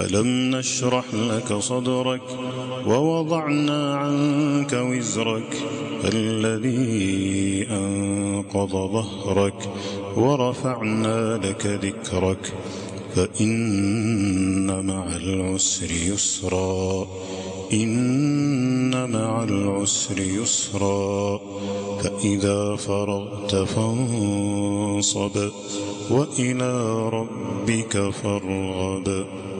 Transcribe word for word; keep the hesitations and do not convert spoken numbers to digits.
ألم نشرح لك صدرك ووضعنا عنك وزرك الذي أنقض ظهرك ورفعنا لك ذكرك فإن مع العسر يسرا إن مع العسر يسرا فإذا فرغت فانصب وإلى ربك فارغب.